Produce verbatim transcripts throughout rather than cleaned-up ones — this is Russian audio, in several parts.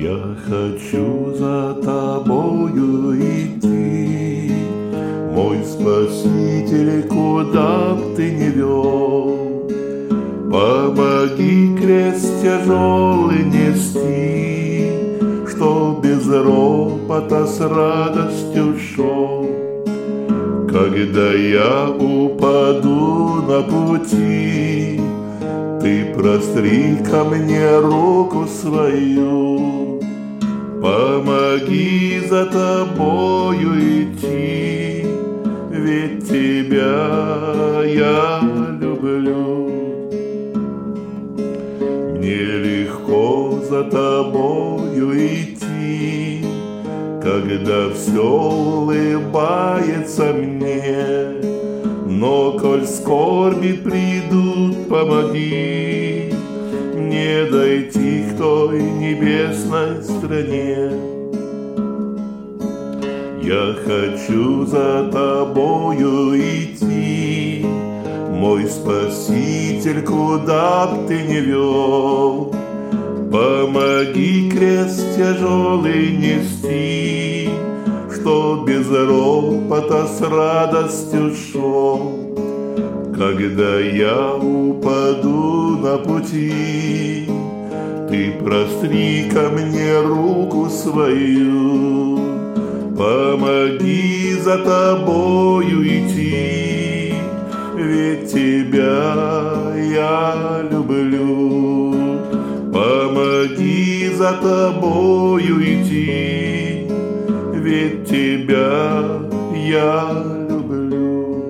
Я хочу за тобою идти, мой Спаситель, куда б ты ни вел. Помоги крест тяжелый нести, что без ропота с радостью шел. Когда я упаду на пути, ты простри ко мне руку свою. Помоги за тобою идти, ведь тебя я люблю. Мне легко за тобою идти, когда все улыбается мне. Но коль скорби придут, помоги мне дойти к той небесной стране. Я хочу за тобою идти, мой Спаситель, куда б ты ни вел. Помоги крест тяжелый нести, что без ропота с радостью шел. Когда я упаду на пути, ты простри ко мне руку свою. Помоги за тобою идти, ведь тебя я люблю. Помоги за тобою идти, ведь тебя я люблю.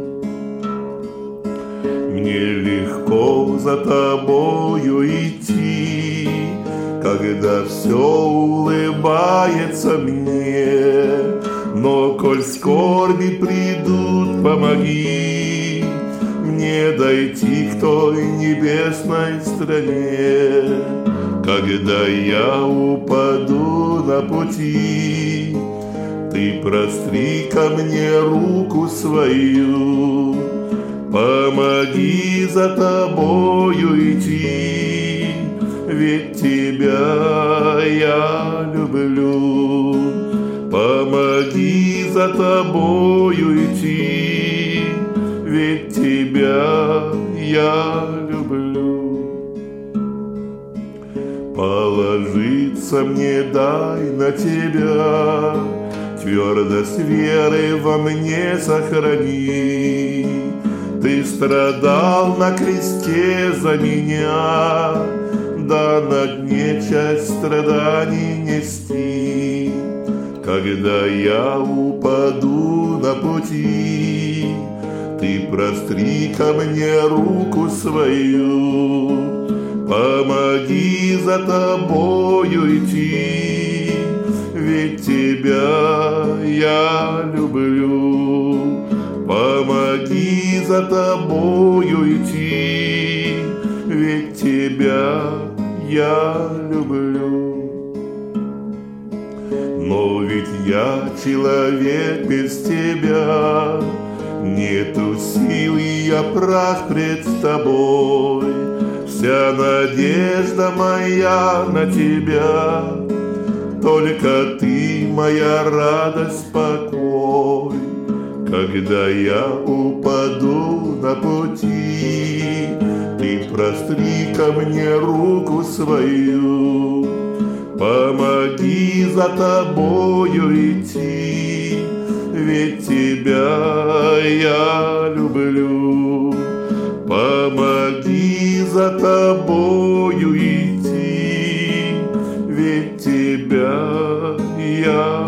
Мне легко за тобою идти, когда все улыбается мне. Но коль скорби придут, помоги мне дойти к той небесной стране. Когда я упаду на пути, ты простри ко мне руку свою. Помоги за тобою идти, ведь тебя я люблю. Помоги за тобою идти, ведь тебя я люблю. Положиться мне дай на тебя, твердость веры во мне сохрани. Ты страдал на кресте за меня, да на дне часть страданий нести. Когда я упаду на пути, ты простри ко мне руку свою. Помоги за тобою идти, ведь тебя я люблю. Помоги за тобою идти, ведь тебя я люблю. Но ведь я человек без тебя, нету сил, и я прах пред тобой. Вся надежда моя на тебя, только ты моя радость, покой. Когда я упаду на пути, ты простри ко мне руку свою. Помоги за тобою идти, ведь тебя я люблю. Помоги за тобою идти, ведь тебя я